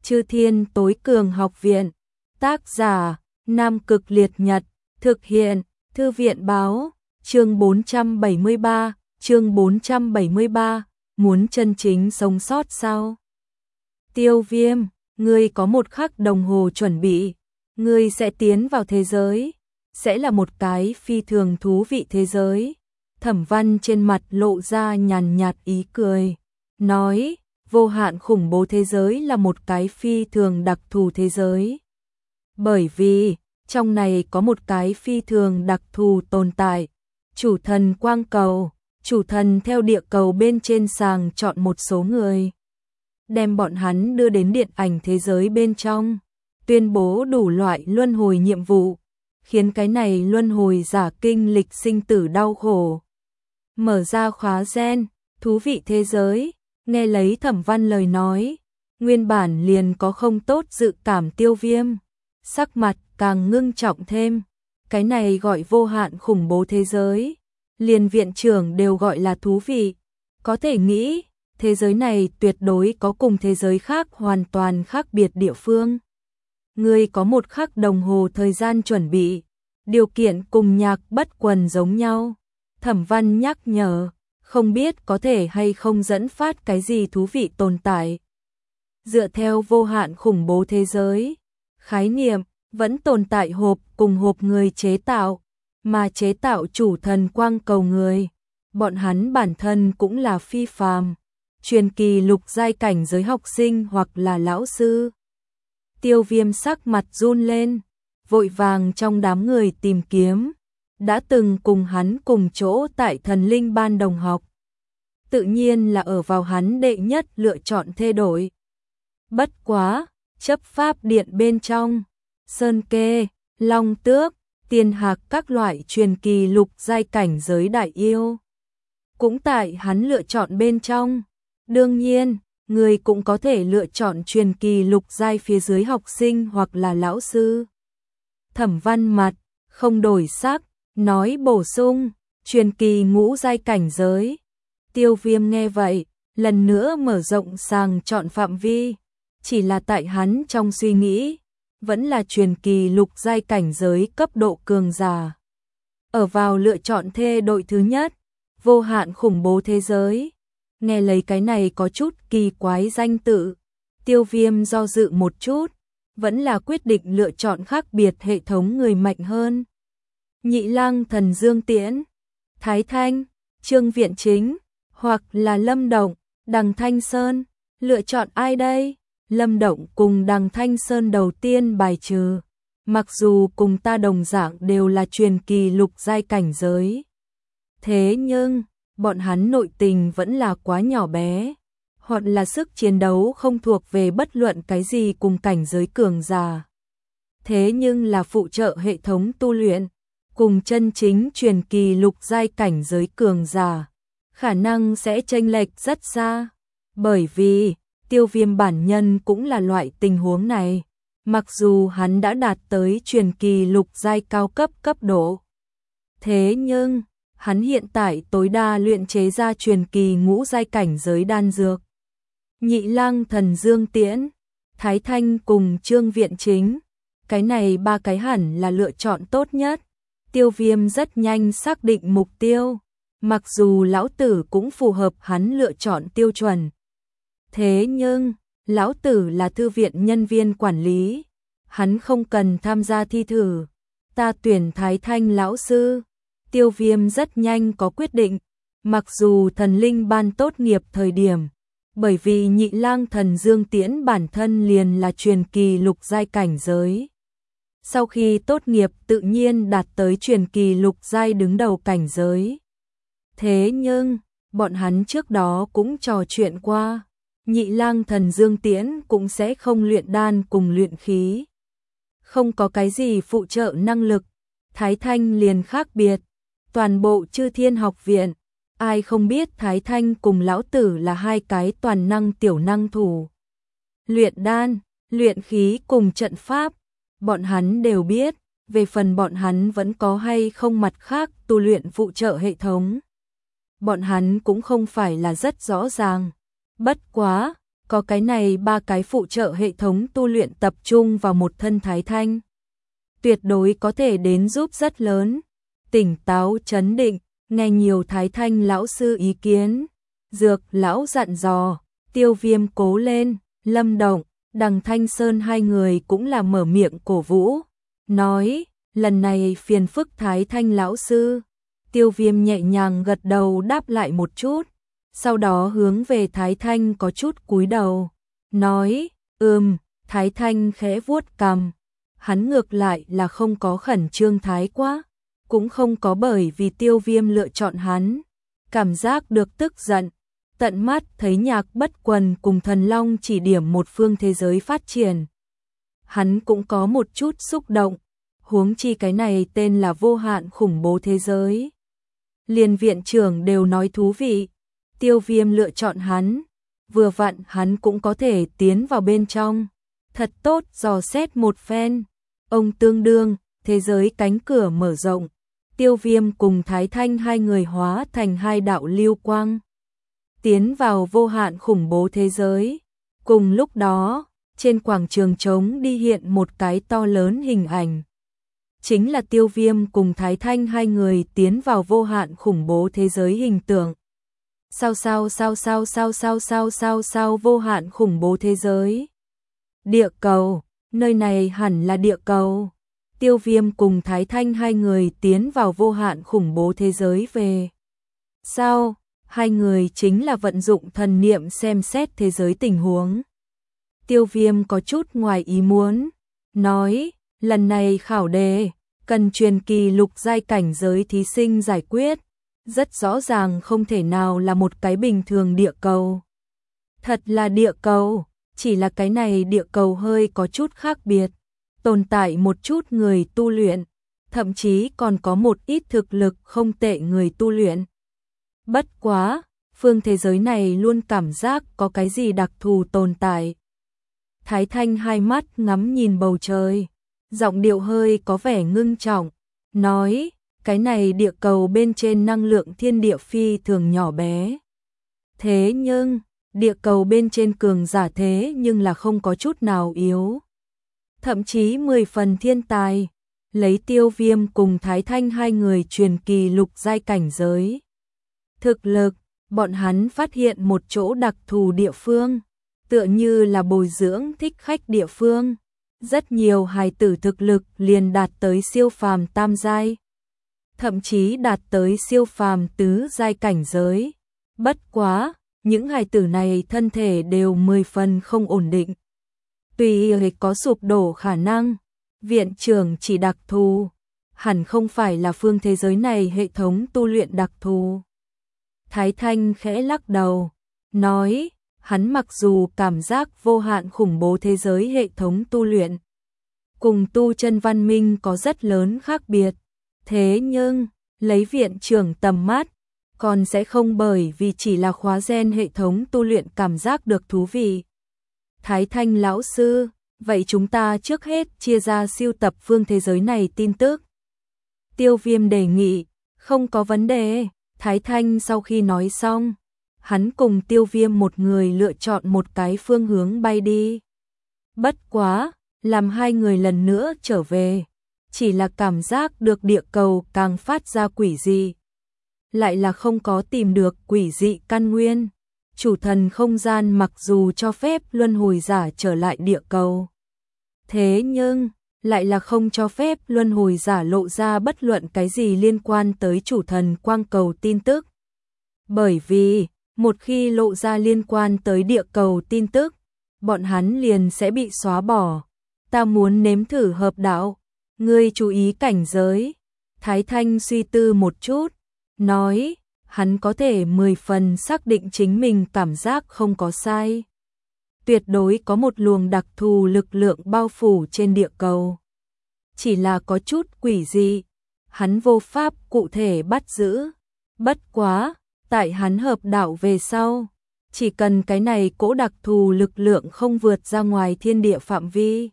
Chư Thiên Tối Cường Học Viện. Tác giả: Nam Cực Liệt Nhật. Thực hiện: Thư viện báo. Chương 473, muốn chân chính sống sót sao? Tiêu Viêm, ngươi có một khắc đồng hồ chuẩn bị, ngươi sẽ tiến vào thế giới, sẽ là một cái phi thường thú vị thế giới. Thẩm Văn trên mặt lộ ra nhàn nhạt ý cười, nói, vô hạn khủng bố thế giới là một cái phi thường đặc thù thế giới. Bởi vì, trong này có một cái phi thường đặc thù tồn tại, chủ thần quang cầu, chủ thần theo địa cầu bên trên sàng chọn một số người, đem bọn hắn đưa đến điện ảnh thế giới bên trong, tuyên bố đủ loại luân hồi nhiệm vụ, khiến cái này luân hồi giả kinh lịch sinh tử đau khổ. Mở ra khóa gen, thú vị thế giới. Nghe lấy Thẩm Văn lời nói, nguyên bản liền có không tốt dự cảm Tiêu Viêm, sắc mặt càng ngưng trọng thêm. Cái này gọi vô hạn khủng bố thế giới, liền viện trưởng đều gọi là thú vị. Có thể nghĩ, thế giới này tuyệt đối có cùng thế giới khác hoàn toàn khác biệt địa phương. Ngươi có một khắc đồng hồ thời gian chuẩn bị, điều kiện cùng Nhạc Bất Quần giống nhau. Thẩm Văn nhắc nhở, không biết có thể hay không dẫn phát cái gì thú vị tồn tại. Dựa theo vô hạn khủng bố thế giới, khái niệm vẫn tồn tại hộp cùng hộp người chế tạo, mà chế tạo chủ thần quang cầu người, bọn hắn bản thân cũng là phi phàm, truyền kỳ lục giai cảnh giới học sinh hoặc là lão sư. Tiêu Viêm sắc mặt run lên, vội vàng trong đám người tìm kiếm đã từng cùng hắn cùng chỗ tại Thần Linh Ban đồng học. Tự nhiên là ở vào hắn đệ nhất lựa chọn thê đổi. Bất quá, chấp pháp điện bên trong, Sơn Kê, Long Tước, Tiên Hạc các loại truyền kỳ lục giai cảnh giới đại yêu, cũng tại hắn lựa chọn bên trong. Đương nhiên, người cũng có thể lựa chọn truyền kỳ lục giai phía dưới học sinh hoặc là lão sư. Thẩm Văn mặt không đổi sắc, nói bổ sung, truyền kỳ ngũ giai cảnh giới. Tiêu Viêm nghe vậy, lần nữa mở rộng sàng chọn phạm vi, chỉ là tại hắn trong suy nghĩ, vẫn là truyền kỳ lục giai cảnh giới cấp độ cường giả. Ở vào lựa chọn thê đội thứ nhất, vô hạn khủng bố thế giới. Nghe lấy cái này có chút kỳ quái danh tự, Tiêu Viêm do dự một chút, vẫn là quyết định lựa chọn khác biệt hệ thống người mạnh hơn. Nhị Lang Thần Dương Tiễn, Thái Thanh, Trương Viện Chính, hoặc là Lâm Động, Đằng Thanh Sơn, lựa chọn ai đây? Lâm Động cùng Đằng Thanh Sơn đầu tiên bài trừ, mặc dù cùng ta đồng dạng đều là truyền kỳ lục giai cảnh giới. Thế nhưng, bọn hắn nội tình vẫn là quá nhỏ bé, hoặc là sức chiến đấu không thuộc về bất luận cái gì cùng cảnh giới cường giả. Thế nhưng là phụ trợ hệ thống tu luyện, cùng chân chính truyền kỳ lục giai cảnh giới cường giả, khả năng sẽ chênh lệch rất xa. Bởi vì, Tiêu Viêm bản nhân cũng là loại tình huống này, mặc dù hắn đã đạt tới truyền kỳ lục giai cao cấp cấp độ. Thế nhưng, hắn hiện tại tối đa luyện chế ra truyền kỳ ngũ giai cảnh giới đan dược. Nhị Lang Thần Dương Tiễn, Thái Thanh cùng Trương Viện Chính, cái này ba cái hẳn là lựa chọn tốt nhất. Tiêu Viêm rất nhanh xác định mục tiêu, mặc dù lão tử cũng phù hợp hắn lựa chọn tiêu chuẩn. Thế nhưng, lão tử là thư viện nhân viên quản lý, hắn không cần tham gia thi thử. Ta tuyển Thái Thanh lão sư. Tiêu Viêm rất nhanh có quyết định, mặc dù Thần Linh Ban tốt nghiệp thời điểm, bởi vì Nhị Lang Thần Dương Tiễn bản thân liền là truyền kỳ lục giai cảnh giới. Sau khi tốt nghiệp tự nhiên đạt tới truyền kỳ lục giai đứng đầu cảnh giới. Thế nhưng, bọn hắn trước đó cũng trò chuyện qua, Nhị Lang Thần Dương Tiễn cũng sẽ không luyện đan cùng luyện khí. Không có cái gì phụ trợ năng lực, Thái Thanh liền khác biệt. Toàn bộ Chư Thiên Học Viện, ai không biết Thái Thanh cùng lão tử là hai cái toàn năng tiểu năng thủ. Luyện đan, luyện khí cùng trận pháp, bọn hắn đều biết, về phần bọn hắn vẫn có hay không mặt khác tu luyện phụ trợ hệ thống. Bọn hắn cũng không phải là rất rõ ràng, bất quá, có cái này 3 cái phụ trợ hệ thống tu luyện tập trung vào một thân Thái Thanh. Tuyệt đối có thể đến giúp rất lớn. Tỉnh táo trấn định, nghe nhiều Thái Thanh lão sư ý kiến. Dược lão dặn dò, Tiêu Viêm cố lên, Lâm Động, Đằng Thanh Sơn hai người cũng là mở miệng cổ vũ. Nói, lần này phiền phức Thái Thanh lão sư. Tiêu Viêm nhẹ nhàng gật đầu đáp lại một chút. Sau đó hướng về Thái Thanh có chút cúi đầu. Nói, Thái Thanh khẽ vuốt cằm. Hắn ngược lại là không có khẩn trương thái quá. Cũng không có bởi vì Tiêu Viêm lựa chọn hắn. Cảm giác được tức giận. Tận mắt thấy Nhạc Bất Quần cùng Thần Long chỉ điểm một phương thế giới phát triển. Hắn cũng có một chút xúc động. Huống chi cái này tên là vô hạn khủng bố thế giới. Liên viện trưởng đều nói thú vị. Tiêu Viêm lựa chọn hắn. Vừa vặn hắn cũng có thể tiến vào bên trong. Thật tốt dò xét một phen. Ông tương đương, thế giới cánh cửa mở rộng. Tiêu Viêm cùng Thái Thanh hai người hóa thành hai đạo lưu quang. Tiến vào vô hạn khủng bố thế giới. Cùng lúc đó, trên quảng trường trống đi hiện một cái to lớn hình ảnh. Chính là Tiêu Viêm cùng Thái Thanh hai người tiến vào vô hạn khủng bố thế giới hình tượng. Sao vô hạn khủng bố thế giới. Địa cầu, nơi này hẳn là địa cầu. Tiêu Viêm cùng Thái Thanh hai người tiến vào vô hạn khủng bố thế giới về. Sao? Hai người chính là vận dụng thần niệm xem xét thế giới tình huống. Tiêu Viêm có chút ngoài ý muốn. Nói, lần này khảo đề, cần truyền kỳ lục giai cảnh giới thí sinh giải quyết. Rất rõ ràng không thể nào là một cái bình thường địa cầu. Thật là địa cầu, chỉ là cái này địa cầu hơi có chút khác biệt. Tồn tại một chút người tu luyện, thậm chí còn có một ít thực lực không tệ người tu luyện. Bất quá, phương thế giới này luôn cảm giác có cái gì đặc thù tồn tại. Thái Thanh hai mắt ngắm nhìn bầu trời, giọng điệu hơi có vẻ ngưng trọng, nói, cái này địa cầu bên trên năng lượng thiên địa phi thường nhỏ bé. Thế nhưng, địa cầu bên trên cường giả thế nhưng là không có chút nào yếu. Thậm chí 10 phần thiên tài, lấy Tiêu Viêm cùng Thái Thanh hai người truyền kỳ lục giai cảnh giới. Thực lực, bọn hắn phát hiện một chỗ đặc thù địa phương, tựa như là bồi dưỡng thích khách địa phương. Rất nhiều hài tử thực lực liền đạt tới siêu phàm tam giai, thậm chí đạt tới siêu phàm tứ giai cảnh giới. Bất quá, những hài tử này thân thể đều 10 phần không ổn định. Tuy có sụp đổ khả năng, viện trưởng chỉ đặc thù, hẳn không phải là phương thế giới này hệ thống tu luyện đặc thù. Thái Thanh khẽ lắc đầu, nói, hắn mặc dù cảm giác vô hạn khủng bố thế giới hệ thống tu luyện, cùng tu chân văn minh có rất lớn khác biệt, thế nhưng, lấy viện trưởng tầm mắt, còn sẽ không bởi vì chỉ là khóa gen hệ thống tu luyện cảm giác được thú vị. Thái Thanh lão sư, vậy chúng ta trước hết chia ra siêu tập phương thế giới này tin tức. Tiêu Viêm đề nghị, không có vấn đề. Thái Thanh sau khi nói xong, hắn cùng Tiêu Viêm một người lựa chọn một cái phương hướng bay đi. Bất quá, làm hai người lần nữa trở về, chỉ là cảm giác được địa cầu càng phát ra quỷ dị. Lại là không có tìm được quỷ dị căn nguyên. Chủ thần không gian mặc dù cho phép luân hồi giả trở lại địa cầu, thế nhưng lại là không cho phép luân hồi giả lộ ra bất luận cái gì liên quan tới chủ thần quang cầu tin tức. Bởi vì, một khi lộ ra liên quan tới địa cầu tin tức, bọn hắn liền sẽ bị xóa bỏ. Ta muốn nếm thử hợp đạo, ngươi chú ý cảnh giới. Thái Thanh suy tư một chút, nói, hắn có thể 10 phần xác định chính mình cảm giác không có sai. Tuyệt đối có một luồng đặc thù lực lượng bao phủ trên địa cầu. Chỉ là có chút quỷ dị, hắn vô pháp cụ thể bắt giữ. Bất quá, tại hắn hợp đạo về sau, chỉ cần cái này cỗ đặc thù lực lượng không vượt ra ngoài thiên địa phạm vi,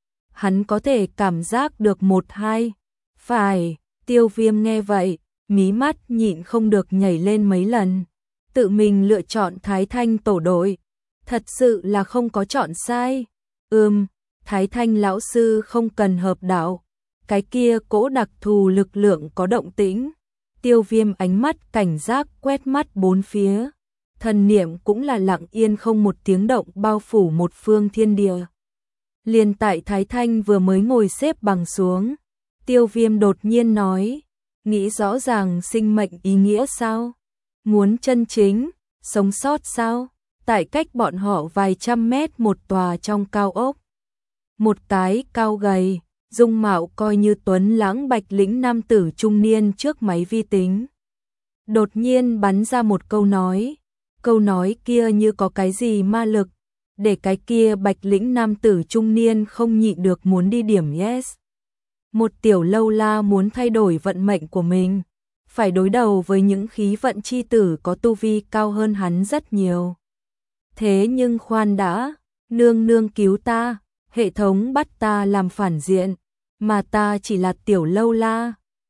hắn có thể cảm giác được một hai. Phải, Tiêu Viêm nghe vậy, mí mắt nhịn không được nhảy lên mấy lần. Tự mình lựa chọn Thái Thanh tổ đội. Thật sự là không có chọn sai. Thái Thanh lão sư không cần hợp đạo. Cái kia cỗ đặc thù lực lượng có động tĩnh. Tiêu Viêm ánh mắt cảnh giác quét mắt bốn phía. Thần niệm cũng là lặng yên không một tiếng động bao phủ một phương thiên địa. Liền tại Thái Thanh vừa mới ngồi xếp bằng xuống, Tiêu Viêm đột nhiên nói, nghĩ rõ ràng sinh mệnh ý nghĩa sao? Muốn chân chính, sống sót sao? Tại cách bọn họ vài trăm mét một tòa trong cao ốc. Một cái cao gầy, dung mạo coi như tuấn lãng bạch lĩnh nam tử trung niên trước máy vi tính. Đột nhiên bắn ra một câu nói kia như có cái gì ma lực, để cái kia bạch lĩnh nam tử trung niên không nhịn được muốn đi điểm yes. Một tiểu lâu la muốn thay đổi vận mệnh của mình, phải đối đầu với những khí vận chi tử có tu vi cao hơn hắn rất nhiều. Thế nhưng khoan đã, nương nương cứu ta, hệ thống bắt ta làm phản diện, mà ta chỉ là tiểu lâu la,